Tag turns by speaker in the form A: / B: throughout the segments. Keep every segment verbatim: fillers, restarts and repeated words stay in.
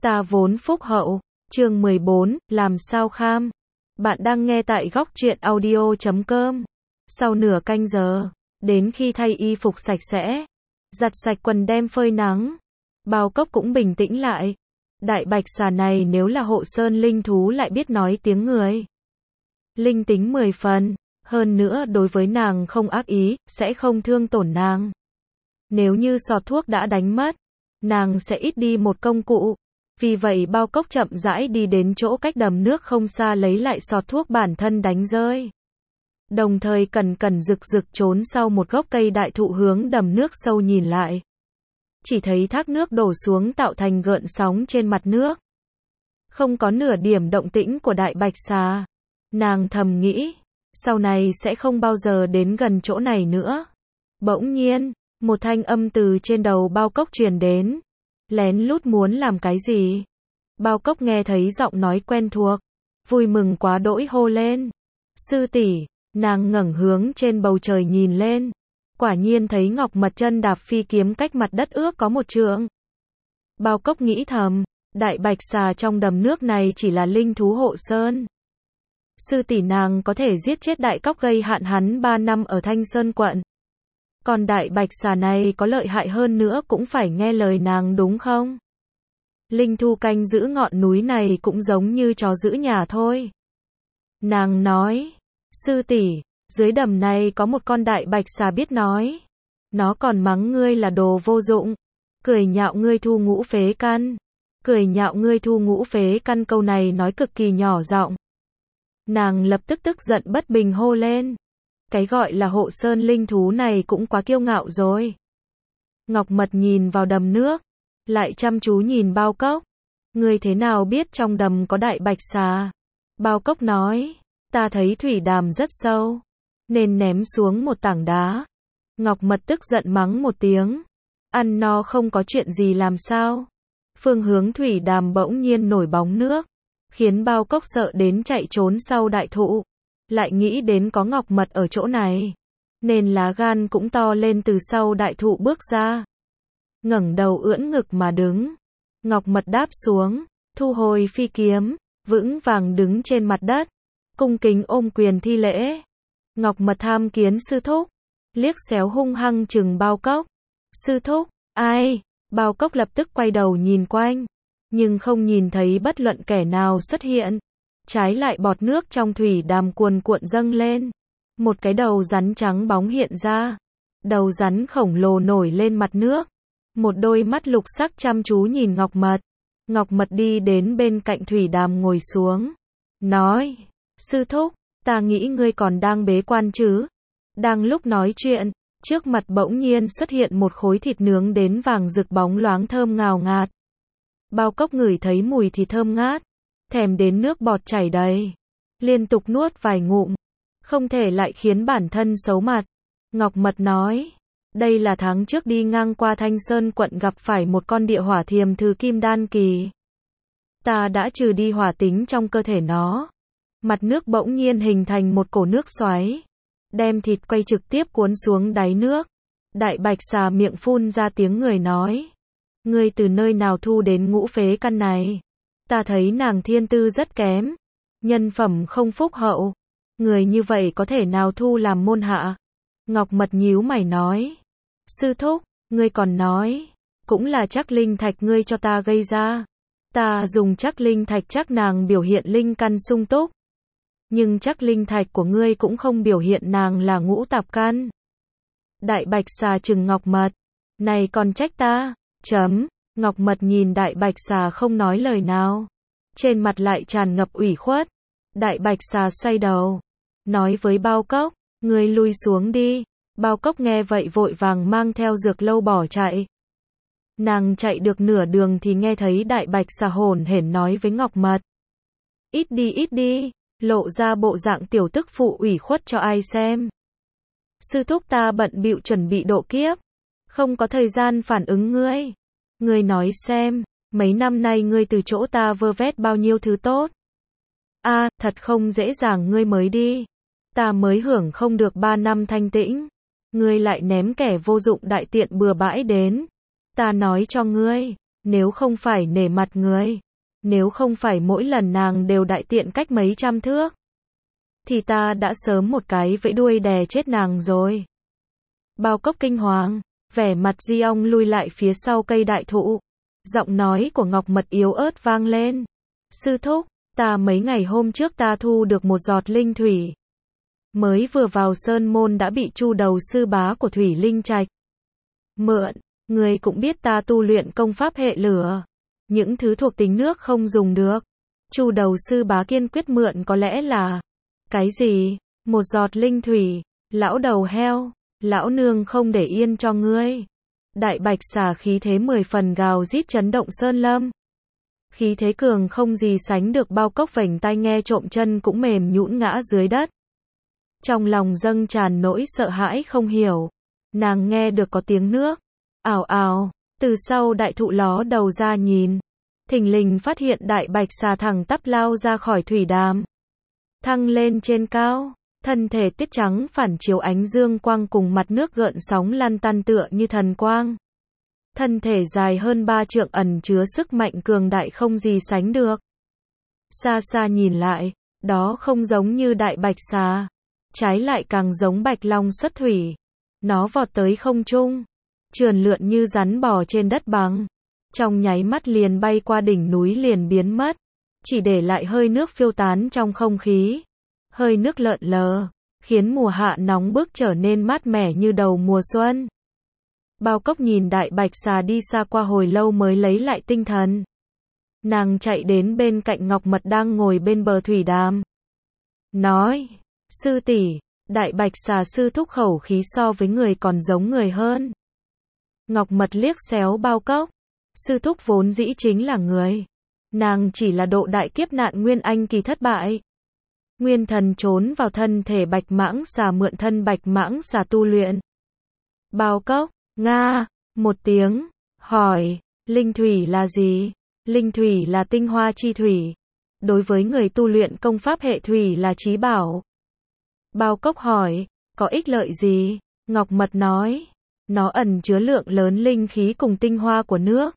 A: Ta vốn phúc hậu. Chương mười bốn, làm sao kham. Bạn đang nghe tại góc truyện audio chấm com. Sau nửa canh giờ, đến khi thay y phục sạch sẽ, giặt sạch quần đem phơi nắng, Bao Cốc cũng bình tĩnh lại. Đại bạch xà này nếu là hộ sơn linh thú lại biết nói tiếng người. Linh tính mười phần, hơn nữa đối với nàng không ác ý, sẽ không thương tổn nàng. Nếu như sọt thuốc đã đánh mất, nàng sẽ ít đi một công cụ. Vì vậy Bao Cốc chậm rãi đi đến chỗ cách đầm nước không xa lấy lại sọt thuốc bản thân đánh rơi. Đồng thời cẩn cẩn rực rực trốn sau một gốc cây đại thụ hướng đầm nước sâu nhìn lại. Chỉ thấy thác nước đổ xuống tạo thành gợn sóng trên mặt nước. Không có nửa điểm động tĩnh của đại bạch xà. Nàng thầm nghĩ, sau này sẽ không bao giờ đến gần chỗ này nữa. Bỗng nhiên, một thanh âm từ trên đầu Bao Cốc truyền đến. Lén lút muốn làm cái gì? Bao Cốc nghe thấy giọng nói quen thuộc, vui mừng quá đỗi hô lên. Sư tỷ, nàng ngẩng hướng trên bầu trời nhìn lên. Quả nhiên thấy Ngọc Mật chân đạp phi kiếm cách mặt đất ước có một trượng. Bao Cốc nghĩ thầm, đại bạch xà trong đầm nước này chỉ là linh thú hộ sơn. Sư tỷ nàng có thể giết chết đại cóc gây hạn hắn ba năm ở Thanh Sơn quận. Còn đại bạch xà này có lợi hại hơn nữa cũng phải nghe lời nàng đúng không? Linh thú canh giữ ngọn núi này cũng giống như chó giữ nhà thôi. Nàng nói, sư tỷ, dưới đầm này có một con đại bạch xà biết nói. Nó còn mắng ngươi là đồ vô dụng, cười nhạo ngươi thu ngũ phế căn. Cười nhạo ngươi thu ngũ phế căn câu này nói cực kỳ nhỏ giọng. Nàng lập tức tức giận bất bình hô lên. Cái gọi là hộ sơn linh thú này cũng quá kiêu ngạo rồi. Ngọc Mật nhìn vào đầm nước, lại chăm chú nhìn Bao Cốc. Ngươi thế nào biết trong đầm có đại bạch xà? Bao Cốc nói, ta thấy thủy đàm rất sâu, nên ném xuống một tảng đá. Ngọc Mật tức giận mắng một tiếng. Ăn no không có chuyện gì làm sao? Phương hướng thủy đàm bỗng nhiên nổi bóng nước, khiến Bao Cốc sợ đến chạy trốn sau đại thụ. Lại nghĩ đến có Ngọc Mật ở chỗ này, nên lá gan cũng to lên từ sau đại thụ bước ra. Ngẩng đầu ưỡn ngực mà đứng. Ngọc Mật đáp xuống, thu hồi phi kiếm, vững vàng đứng trên mặt đất, cung kính ôm quyền thi lễ. Ngọc Mật tham kiến sư thúc, liếc xéo hung hăng chừng Bao Cốc. Sư thúc, ai? Bao Cốc lập tức quay đầu nhìn quanh, nhưng không nhìn thấy bất luận kẻ nào xuất hiện. Trái lại bọt nước trong thủy đàm cuồn cuộn dâng lên. Một cái đầu rắn trắng bóng hiện ra. Đầu rắn khổng lồ nổi lên mặt nước. Một đôi mắt lục sắc chăm chú nhìn Ngọc Mật. Ngọc Mật đi đến bên cạnh thủy đàm ngồi xuống. Nói, sư thúc, ta nghĩ ngươi còn đang bế quan chứ. Đang lúc nói chuyện, trước mặt bỗng nhiên xuất hiện một khối thịt nướng đến vàng rực bóng loáng thơm ngào ngạt. Bao Cốc ngửi thấy mùi thịt thơm ngát, thèm đến nước bọt chảy đầy, liên tục nuốt vài ngụm, không thể lại khiến bản thân xấu mặt. Ngọc Mật nói, đây là tháng trước đi ngang qua Thanh Sơn quận gặp phải một con địa hỏa thiềm thư kim đan kỳ. Ta đã trừ đi hỏa tính trong cơ thể nó. Mặt nước bỗng nhiên hình thành một cổ nước xoáy, đem thịt quay trực tiếp cuốn xuống đáy nước. Đại bạch xà miệng phun ra tiếng người nói, ngươi từ nơi nào thu đến ngũ phế căn này? Ta thấy nàng thiên tư rất kém, nhân phẩm không phúc hậu, người như vậy có thể nào thu làm môn hạ? Ngọc Mật nhíu mày nói, sư thúc, ngươi còn nói, cũng là chắc linh thạch ngươi cho ta gây ra. Ta dùng chắc linh thạch chắc nàng biểu hiện linh căn sung túc, nhưng chắc linh thạch của ngươi cũng không biểu hiện nàng là ngũ tạp căn. Đại bạch xà trừng Ngọc Mật, này còn trách ta? Chấm. Ngọc Mật nhìn đại bạch xà không nói lời nào, trên mặt lại tràn ngập ủy khuất. Đại bạch xà xoay đầu, nói với Bao Cốc, ngươi lui xuống đi. Bao Cốc nghe vậy vội vàng mang theo dược lâu bỏ chạy. Nàng chạy được nửa đường thì nghe thấy đại bạch xà hổn hển nói với Ngọc Mật, ít đi ít đi, lộ ra bộ dạng tiểu tức phụ ủy khuất cho ai xem. Sư thúc ta bận bịu chuẩn bị độ kiếp, không có thời gian phản ứng ngươi. Ngươi nói xem, mấy năm nay ngươi từ chỗ ta vơ vét bao nhiêu thứ tốt. A, à, thật không dễ dàng ngươi mới đi. Ta mới hưởng không được ba năm thanh tĩnh. Ngươi lại ném kẻ vô dụng đại tiện bừa bãi đến. Ta nói cho ngươi, Nếu không phải nể mặt người, nếu không phải mỗi lần nàng đều đại tiện cách mấy trăm thước, thì ta đã sớm một cái vẫy đuôi đè chết nàng rồi. Bao Cốc kinh hoàng, vẻ mặt Di Ong lui lại phía sau cây đại thụ. Giọng nói của Ngọc Mật yếu ớt vang lên. Sư thúc, ta mấy ngày hôm trước ta thu được một giọt linh thủy. Mới vừa vào sơn môn đã bị Chu đầu sư bá của Thủy Linh Trạch mượn. Người cũng biết ta tu luyện công pháp hệ lửa. Những thứ thuộc tính nước không dùng được. Chu đầu sư bá kiên quyết mượn có lẽ là... Cái gì? Một giọt linh thủy? Lão đầu heo, lão nương không để yên cho ngươi. Đại bạch xà khí thế mười phần gào rít chấn động sơn lâm. Khí thế cường không gì sánh được. Bao Cốc vểnh tai nghe trộm chân cũng mềm nhũn ngã dưới đất. Trong lòng dâng tràn nỗi sợ hãi không hiểu. Nàng nghe được có tiếng nước. Ào ào, từ sau đại thụ ló đầu ra nhìn. Thình lình phát hiện đại bạch xà thẳng tắp lao ra khỏi thủy đàm. Thăng lên trên cao, thân thể tiết trắng phản chiếu ánh dương quang cùng mặt nước gợn sóng lăn tăn tựa như thần quang. Thân thể dài hơn ba trượng ẩn chứa sức mạnh cường đại không gì sánh được. Xa xa nhìn lại, đó không giống như đại bạch xà, trái lại càng giống bạch long xuất thủy. Nó vọt tới không trung, trườn lượn như rắn bò trên đất bằng. Trong nháy mắt liền bay qua đỉnh núi liền biến mất. Chỉ để lại hơi nước phiêu tán trong không khí. Hơi nước lợn lờ, khiến mùa hạ nóng bức trở nên mát mẻ như đầu mùa xuân. Bao Cốc nhìn đại bạch xà đi xa qua hồi lâu mới lấy lại tinh thần. Nàng chạy đến bên cạnh Ngọc Mật đang ngồi bên bờ thủy đàm. Nói, sư tỷ, đại bạch xà sư thúc khẩu khí so với người còn giống người hơn. Ngọc Mật liếc xéo Bao Cốc. Sư thúc vốn dĩ chính là người. Nàng chỉ là độ đại kiếp nạn Nguyên Anh kỳ thất bại. Nguyên thần trốn vào thân thể bạch mãng xà mượn thân bạch mãng xà tu luyện. Bao Cốc, nga, một tiếng, hỏi, linh thủy là gì? Linh thủy là tinh hoa chi thủy. Đối với người tu luyện công pháp hệ thủy là chí bảo. Bao Cốc hỏi, có ích lợi gì? Ngọc Mật nói, nó ẩn chứa lượng lớn linh khí cùng tinh hoa của nước.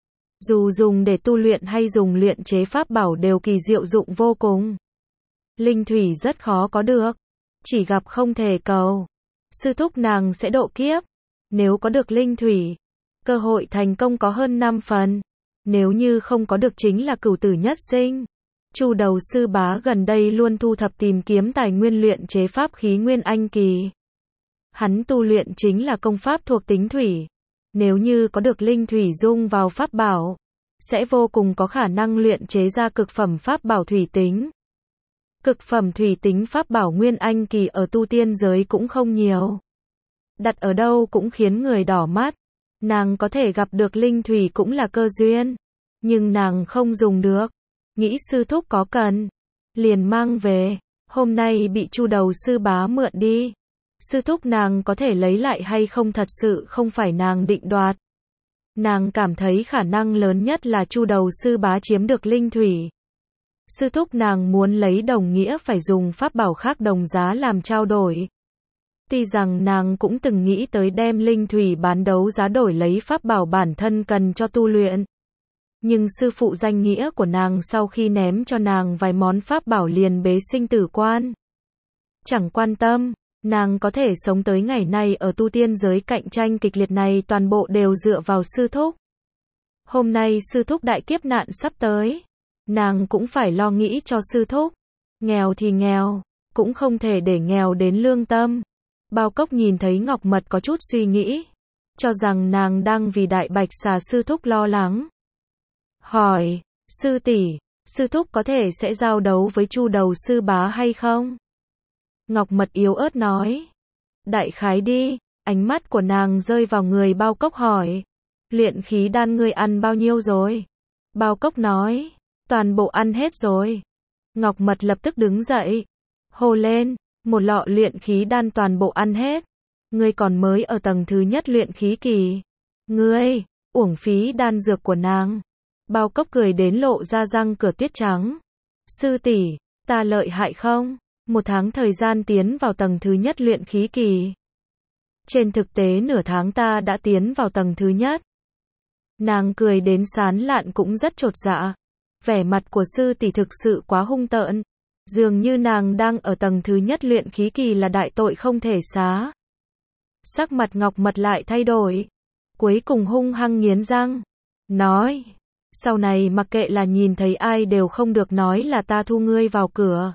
A: Dù dùng để tu luyện hay dùng luyện chế pháp bảo đều kỳ diệu dụng vô cùng. Linh thủy rất khó có được. Chỉ gặp không thể cầu. Sư thúc nàng sẽ độ kiếp. Nếu có được linh thủy, cơ hội thành công có hơn năm phần. Nếu như không có được chính là cửu tử nhất sinh. Chu đầu sư bá gần đây luôn thu thập tìm kiếm tài nguyên luyện chế pháp khí Nguyên Anh kỳ. Hắn tu luyện chính là công pháp thuộc tính thủy. Nếu như có được linh thủy dung vào pháp bảo, sẽ vô cùng có khả năng luyện chế ra cực phẩm pháp bảo thủy tính. Cực phẩm thủy tính pháp bảo Nguyên Anh kỳ ở tu tiên giới cũng không nhiều. Đặt ở đâu cũng khiến người đỏ mắt. Nàng có thể gặp được linh thủy cũng là cơ duyên. Nhưng nàng không dùng được. Nghĩ sư thúc có cần, liền mang về. Hôm nay bị Chu đầu sư bá mượn đi. Sư thúc nàng có thể lấy lại hay không thật sự không phải nàng định đoạt. Nàng cảm thấy khả năng lớn nhất là Chu đầu sư bá chiếm được linh thủy. Sư thúc nàng muốn lấy đồng nghĩa phải dùng pháp bảo khác đồng giá làm trao đổi. Tuy rằng nàng cũng từng nghĩ tới đem linh thủy bán đấu giá đổi lấy pháp bảo bản thân cần cho tu luyện. Nhưng sư phụ danh nghĩa của nàng sau khi ném cho nàng vài món pháp bảo liền bế sinh tử quan. Chẳng quan tâm. Nàng có thể sống tới ngày nay ở tu tiên giới cạnh tranh kịch liệt này toàn bộ đều dựa vào sư thúc. Hôm nay sư thúc đại kiếp nạn sắp tới. Nàng cũng phải lo nghĩ cho sư thúc. Nghèo thì nghèo, cũng không thể để nghèo đến lương tâm. Bao Cốc nhìn thấy Ngọc Mật có chút suy nghĩ. Cho rằng nàng đang vì đại bạch xà sư thúc lo lắng. Hỏi, sư tỷ, sư thúc có thể sẽ giao đấu với Chu đầu sư bá hay không? Ngọc Mật yếu ớt nói. Đại khái đi. Ánh mắt của nàng rơi vào người Bao Cốc hỏi. Luyện khí đan ngươi ăn bao nhiêu rồi? Bao Cốc nói. Toàn bộ ăn hết rồi. Ngọc Mật lập tức đứng dậy. Hô lên. Một lọ luyện khí đan toàn bộ ăn hết. Ngươi còn mới ở tầng thứ nhất luyện khí kỳ. Ngươi, uổng phí đan dược của nàng. Bao Cốc cười đến lộ ra răng cửa tuyết trắng. Sư tỷ, ta lợi hại không? Một tháng thời gian tiến vào tầng thứ nhất luyện khí kỳ. Trên thực tế nửa tháng ta đã tiến vào tầng thứ nhất. Nàng cười đến sán lạn cũng rất chột dạ. Vẻ mặt của sư tỷ thực sự quá hung tợn. Dường như nàng đang ở tầng thứ nhất luyện khí kỳ là đại tội không thể xá. Sắc mặt Ngọc Mật lại thay đổi. Cuối cùng hung hăng nghiến răng. Nói. Sau này mặc kệ là nhìn thấy ai đều không được nói là ta thu ngươi vào cửa.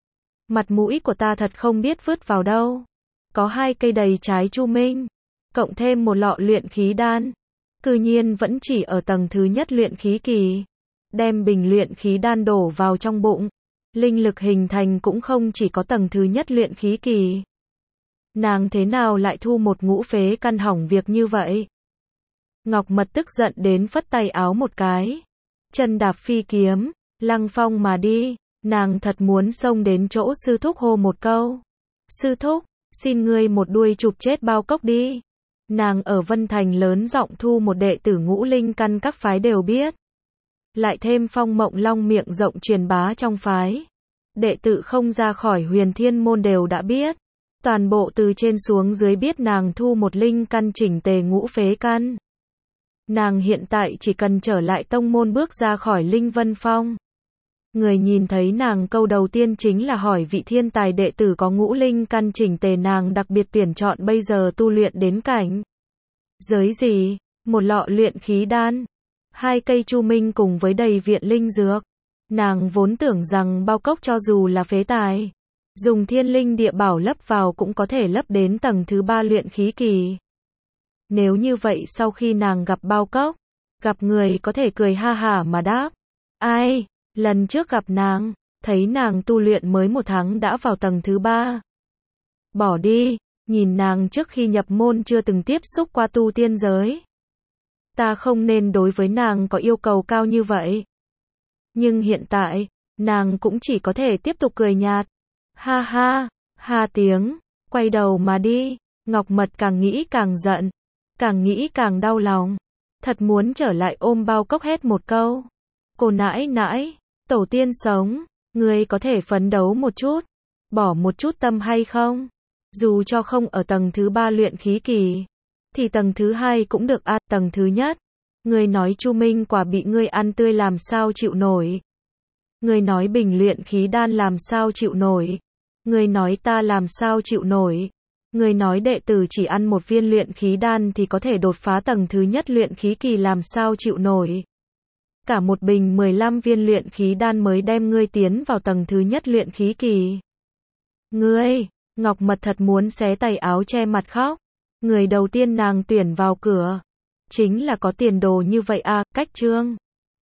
A: Mặt mũi của ta thật không biết vứt vào đâu. Có hai cây đầy trái chu minh. Cộng thêm một lọ luyện khí đan. Cư nhiên vẫn chỉ ở tầng thứ nhất luyện khí kỳ. Đem bình luyện khí đan đổ vào trong bụng. Linh lực hình thành cũng không chỉ có tầng thứ nhất luyện khí kỳ. Nàng thế nào lại thu một ngũ phế căn hỏng việc như vậy? Ngọc Mật tức giận đến phất tay áo một cái. Chân đạp phi kiếm, lăng phong mà đi. Nàng thật muốn xông đến chỗ sư thúc hô một câu. Sư thúc, xin ngươi một đuôi chụp chết bao cốc đi. Nàng ở Vân Thành lớn giọng thu một đệ tử ngũ linh căn các phái đều biết. Lại thêm Phong Mộng Long miệng rộng truyền bá trong phái. Đệ tử không ra khỏi Huyền Thiên môn đều đã biết. Toàn bộ từ trên xuống dưới biết nàng thu một linh căn chỉnh tề ngũ phế căn. Nàng hiện tại chỉ cần trở lại tông môn bước ra khỏi Linh Vân Phong. Người nhìn thấy nàng câu đầu tiên chính là hỏi vị thiên tài đệ tử có ngũ linh căn chỉnh tề nàng đặc biệt tuyển chọn bây giờ tu luyện đến cảnh. Giới gì? Một lọ luyện khí đan. Hai cây chu minh cùng với đầy viện linh dược. Nàng vốn tưởng rằng bao cốc cho dù là phế tài. Dùng thiên linh địa bảo lấp vào cũng có thể lấp đến tầng thứ ba luyện khí kỳ. Nếu như vậy sau khi nàng gặp bao cốc, gặp người có thể cười ha hả mà đáp. Ai, lần trước gặp nàng, thấy nàng tu luyện mới một tháng đã vào tầng thứ ba. Bỏ đi, nhìn nàng trước khi nhập môn chưa từng tiếp xúc qua tu tiên giới. Ta không nên đối với nàng có yêu cầu cao như vậy. Nhưng hiện tại, nàng cũng chỉ có thể tiếp tục cười nhạt. Ha ha, ha tiếng, quay đầu mà đi. Ngọc Mật càng nghĩ càng giận, càng nghĩ càng đau lòng. Thật muốn trở lại ôm bao cốc hét một câu. Cô nãi nãi, tổ tiên sống, ngươi có thể phấn đấu một chút, bỏ một chút tâm hay không? Dù cho không ở tầng thứ ba luyện khí kỳ, thì tầng thứ hai cũng được à, tầng thứ nhất. Ngươi nói chu minh quả bị ngươi ăn tươi làm sao chịu nổi. Ngươi nói bình luyện khí đan làm sao chịu nổi. Ngươi nói ta làm sao chịu nổi. Ngươi nói đệ tử chỉ ăn một viên luyện khí đan thì có thể đột phá tầng thứ nhất luyện khí kỳ làm sao chịu nổi. Cả một bình mười lăm viên luyện khí đan mới đem ngươi tiến vào tầng thứ nhất luyện khí kỳ. Ngươi, Ngọc Mật thật muốn xé tay áo che mặt khóc. Người đầu tiên nàng tuyển vào cửa chính là có tiền đồ như vậy à, cách chương